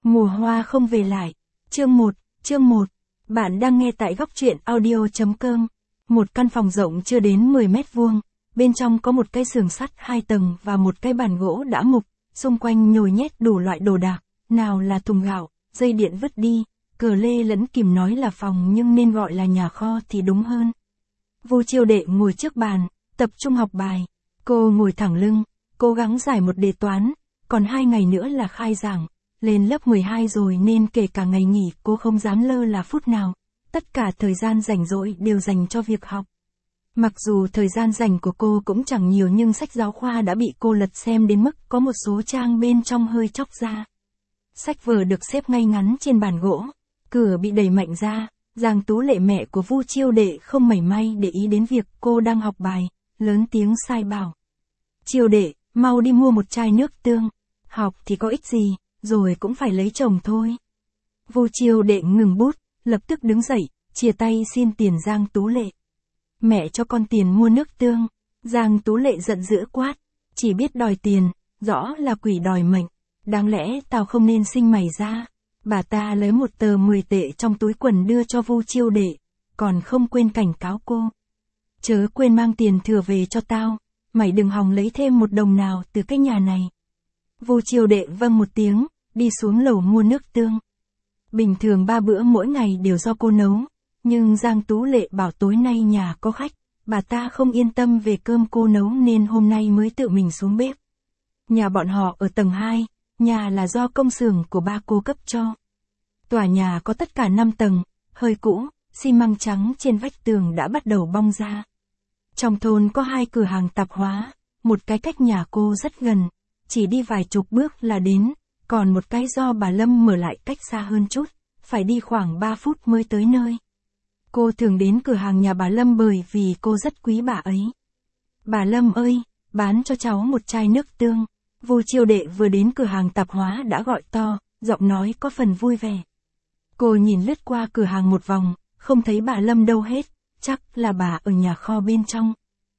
Mùa hoa không về lại. Chương 1. Bạn đang nghe tại góc truyện audio.com. Một căn phòng rộng chưa đến 10 mét vuông. Bên trong có một cái giường sắt 2 tầng và một cái bàn gỗ đã mục. Xung quanh nhồi nhét đủ loại đồ đạc. Nào là thùng gạo, dây điện vứt đi. Cờ lê lẫn kìm nói là phòng nhưng nên gọi là nhà kho thì đúng hơn. Vu Chiêu Đệ ngồi trước bàn, tập trung học bài. Cô ngồi thẳng lưng, cố gắng giải một đề toán. Còn 2 ngày nữa là khai giảng. Lên lớp 12 rồi nên kể cả ngày nghỉ cô không dám lơ là phút nào. Tất cả thời gian rảnh rỗi đều dành cho việc học. Mặc dù thời gian rảnh của cô cũng chẳng nhiều nhưng sách giáo khoa đã bị cô lật xem đến mức có một số trang bên trong hơi chóc ra. Sách vở được xếp ngay ngắn trên bàn gỗ. Cửa bị đẩy mạnh ra. Giang Tú Lệ mẹ của Vu Chiêu Đệ không mảy may để ý đến việc cô đang học bài. Lớn tiếng sai bảo. Chiêu Đệ, mau đi mua một chai nước tương. Học thì có ích gì, rồi cũng phải lấy chồng thôi. Vu Chiêu Đệ ngừng bút, lập tức đứng dậy, chia tay xin tiền Giang Tú Lệ. Mẹ cho con tiền mua nước tương. Giang Tú Lệ giận dữ quát. Chỉ biết đòi tiền, rõ là quỷ đòi mệnh. Đáng lẽ tao không nên sinh mày ra. Bà ta lấy một tờ 10 tệ trong túi quần đưa cho Vu Chiêu Đệ, còn không quên cảnh cáo cô. Chớ quên mang tiền thừa về cho tao, mày đừng hòng lấy thêm một đồng nào từ cái nhà này. Vu Chiêu Đệ vâng một tiếng, đi xuống lầu mua nước tương. Bình thường 3 bữa mỗi ngày đều do cô nấu, nhưng Giang Tú Lệ bảo tối nay nhà có khách, bà ta không yên tâm về cơm cô nấu nên hôm nay mới tự mình xuống bếp. Nhà bọn họ ở tầng 2, nhà là do công xưởng của ba cô cấp cho. Tòa nhà có tất cả 5 tầng, hơi cũ, xi măng trắng trên vách tường đã bắt đầu bong ra. Trong thôn có 2 cửa hàng tạp hóa, một cái cách nhà cô rất gần, chỉ đi vài chục bước là đến, còn một cái do bà Lâm mở lại cách xa hơn chút, phải đi khoảng 3 phút mới tới nơi. Cô thường đến cửa hàng nhà bà Lâm bởi vì cô rất quý bà ấy. Bà Lâm ơi, bán cho cháu một chai nước tương. Vu Chiêu Đệ vừa đến cửa hàng tạp hóa đã gọi to, giọng nói có phần vui vẻ. Cô nhìn lướt qua cửa hàng một vòng, không thấy bà Lâm đâu hết, chắc là bà ở nhà kho bên trong.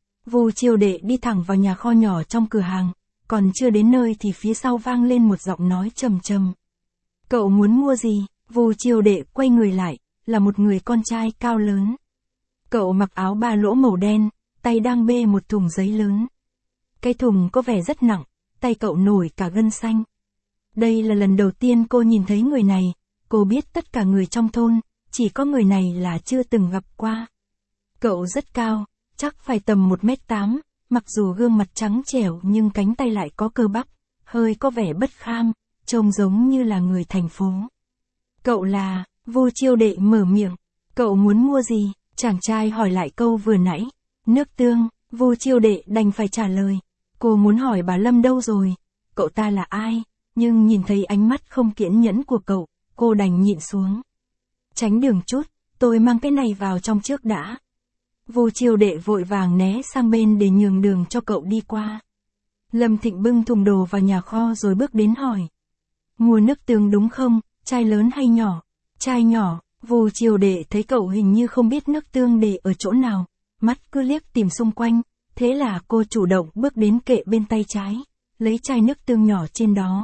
Vu Chiêu Đệ đi thẳng vào nhà kho nhỏ trong cửa hàng, còn chưa đến nơi thì phía sau vang lên một giọng nói trầm trầm. Cậu muốn mua gì? Vu Chiêu Đệ quay người lại, là một người con trai cao lớn. Cậu mặc áo ba lỗ màu đen, tay đang bê một thùng giấy lớn. Cái thùng có vẻ rất nặng, tay cậu nổi cả gân xanh. Đây là lần đầu tiên cô nhìn thấy người này, cô biết tất cả người trong thôn, chỉ có người này là chưa từng gặp qua. Cậu rất cao, chắc phải tầm 1m8, mặc dù gương mặt trắng trẻo nhưng cánh tay lại có cơ bắp, hơi có vẻ bất kham, trông giống như là người thành phố. Cậu là, Vu Chiêu Đệ mở miệng, cậu muốn mua gì? Chàng trai hỏi lại câu vừa nãy. Nước tương. Vu Chiêu Đệ đành phải trả lời. Cô muốn hỏi bà Lâm đâu rồi? Cậu ta là ai? Nhưng nhìn thấy ánh mắt không kiên nhẫn của cậu, cô đành nhịn xuống. Tránh đường chút, tôi mang cái này vào trong trước đã. Vu Chiêu Đệ vội vàng né sang bên để nhường đường cho cậu đi qua. Lâm Thịnh bưng thùng đồ vào nhà kho rồi bước đến hỏi. Mua nước tương đúng không, chai lớn hay nhỏ? Chai nhỏ. Vu Chiêu Đệ thấy cậu hình như không biết nước tương để ở chỗ nào, mắt cứ liếc tìm xung quanh, thế là cô chủ động bước đến kệ bên tay trái, lấy chai nước tương nhỏ trên đó.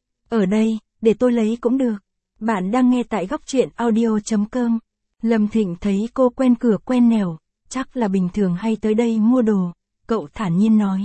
Ở đây, để tôi lấy cũng được. Bạn đang nghe tại góc truyện audio.com. Lâm Thịnh thấy cô quen cửa quen nẻo, chắc là bình thường hay tới đây mua đồ, cậu thản nhiên nói.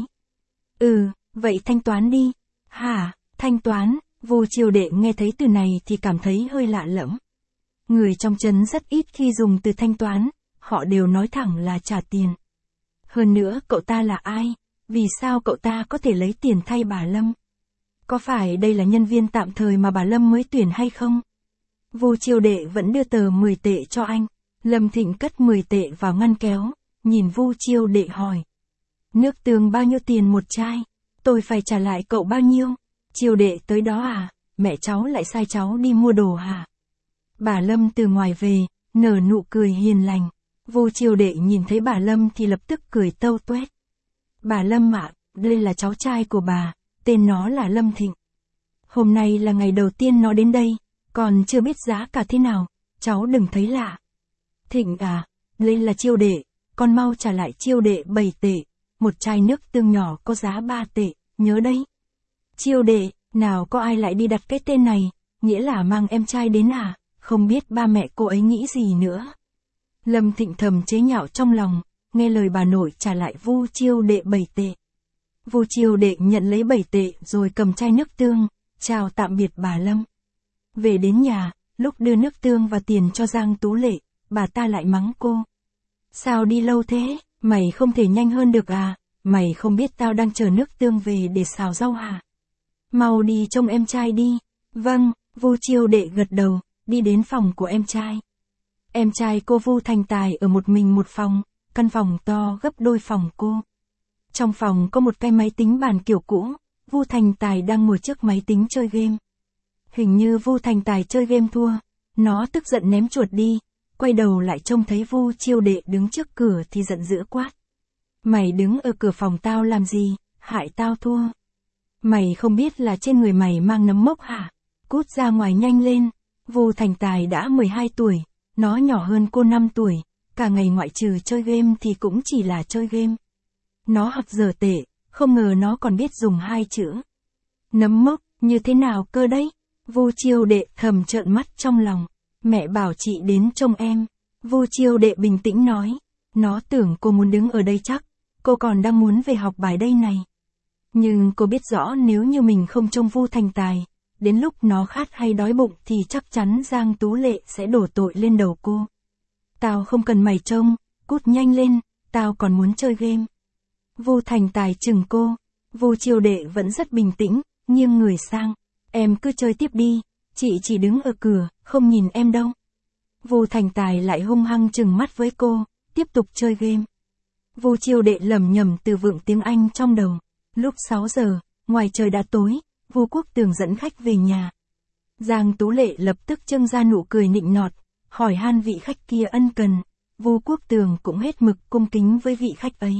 Vậy thanh toán đi. Hả, thanh toán? Vu Chiêu Đệ nghe thấy từ này thì cảm thấy hơi lạ lẫm. Người trong trấn rất ít khi dùng từ thanh toán, họ đều nói thẳng là trả tiền. Hơn nữa cậu ta là ai? Vì sao cậu ta có thể lấy tiền thay bà Lâm? Có phải đây là nhân viên tạm thời mà bà Lâm mới tuyển hay không? Vu Chiêu Đệ vẫn đưa tờ 10 tệ cho anh. Lâm Thịnh cất 10 tệ vào ngăn kéo, nhìn Vu Chiêu Đệ hỏi. Nước tương bao nhiêu tiền một chai? Tôi phải trả lại cậu bao nhiêu? Chiêu Đệ tới đó à? Mẹ cháu lại sai cháu đi mua đồ hả? Bà Lâm từ ngoài về, nở nụ cười hiền lành. Vu Chiêu Đệ nhìn thấy bà Lâm thì lập tức cười tâu tuét. Bà Lâm ạ, đây là cháu trai của bà, tên nó là Lâm Thịnh. Hôm nay là ngày đầu tiên nó đến đây, còn chưa biết giá cả thế nào, cháu đừng thấy lạ. Thịnh à, đây là Chiêu Đệ, con mau trả lại Chiêu Đệ 7 tệ, một chai nước tương nhỏ có giá 3 tệ, nhớ đấy. Chiêu Đệ, nào có ai lại đi đặt cái tên này, nghĩa là mang em trai đến à, không biết ba mẹ cô ấy nghĩ gì nữa. Lâm Thịnh thầm chế nhạo trong lòng, nghe lời bà nội trả lại Vu Chiêu Đệ 7 tệ. Vu Chiêu Đệ nhận lấy 7 tệ rồi cầm chai nước tương, chào tạm biệt bà Lâm. Về đến nhà, lúc đưa nước tương và tiền cho Giang Tú Lệ, bà ta lại mắng cô. Sao đi lâu thế, mày không thể nhanh hơn được à, mày không biết tao đang chờ nước tương về để xào rau hả? Mau đi trông em trai đi. Vâng, Vu Chiêu Đệ gật đầu, đi đến phòng của em trai. Em trai cô Vu Thành Tài ở một mình một phòng, căn phòng to gấp đôi phòng cô. Trong phòng có một cái máy tính bàn kiểu cũ, Vu Thành Tài đang ngồi trước máy tính chơi game. Hình như Vu Thành Tài chơi game thua, nó tức giận ném chuột đi, quay đầu lại trông thấy Vu Chiêu Đệ đứng trước cửa thì giận dữ quát. Mày đứng ở cửa phòng tao làm gì, hại tao thua. Mày không biết là trên người mày mang nấm mốc hả? Cút ra ngoài nhanh lên. Vu Thành Tài đã 12 tuổi, nó nhỏ hơn cô 5 tuổi, cả ngày ngoại trừ chơi game thì cũng chỉ là chơi game. Nó học dở tệ, không ngờ nó còn biết dùng 2 chữ. Nấm mốc, như thế nào cơ đấy? Vu Chiêu Đệ thầm trợn mắt trong lòng. Mẹ bảo chị đến trông em. Vu Chiêu Đệ bình tĩnh nói. Nó tưởng cô muốn đứng ở đây chắc. Cô còn đang muốn về học bài đây này. Nhưng cô biết rõ nếu như mình không trông Vu Thành Tài, đến lúc nó khát hay đói bụng thì chắc chắn Giang Tú Lệ sẽ đổ tội lên đầu cô. Tao không cần mày trông, cút nhanh lên, tao còn muốn chơi game. Vu Thành Tài chừng cô. Vu Chiêu Đệ vẫn rất bình tĩnh, nghiêng người sang. Em cứ chơi tiếp đi, chị chỉ đứng ở cửa, không nhìn em đâu. Vu Thành Tài lại hung hăng chừng mắt với cô, tiếp tục chơi game. Vu Chiêu Đệ lẩm nhẩm từ vựng tiếng Anh trong đầu. Lúc 6 giờ, ngoài trời đã tối, Vu Quốc Tường dẫn khách về nhà. Giang Tú Lệ lập tức trưng ra nụ cười nịnh nọt, hỏi han vị khách kia ân cần. Vu Quốc Tường cũng hết mực cung kính với vị khách ấy.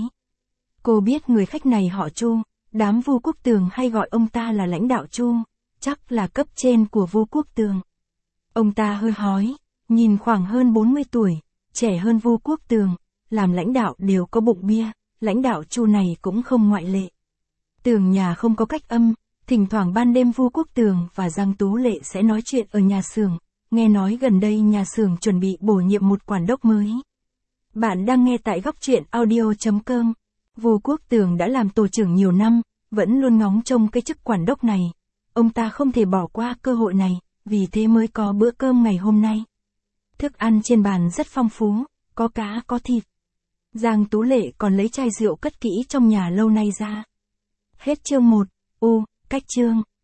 Cô biết người khách này họ Chu, đám Vu Quốc Tường hay gọi ông ta là lãnh đạo Chu, chắc là cấp trên của Vu Quốc Tường. Ông ta hơi hói, nhìn khoảng hơn 40 tuổi, trẻ hơn Vu Quốc Tường, làm lãnh đạo đều có bụng bia, lãnh đạo Chu này cũng không ngoại lệ. Tường nhà không có cách âm, thỉnh thoảng ban đêm Vu Quốc Tường và Giang Tú Lệ sẽ nói chuyện ở nhà xưởng, nghe nói gần đây nhà xưởng chuẩn bị bổ nhiệm một quản đốc mới. Bạn đang nghe tại góc truyện audio.com. Vu Quốc Tường đã làm tổ trưởng nhiều năm, vẫn luôn ngóng trông cái chức quản đốc này. Ông ta không thể bỏ qua cơ hội này, vì thế mới có bữa cơm ngày hôm nay. Thức ăn trên bàn rất phong phú, có cá có thịt. Giang Tú Lệ còn lấy chai rượu cất kỹ trong nhà lâu nay ra. Hết chương 1. Cách chương.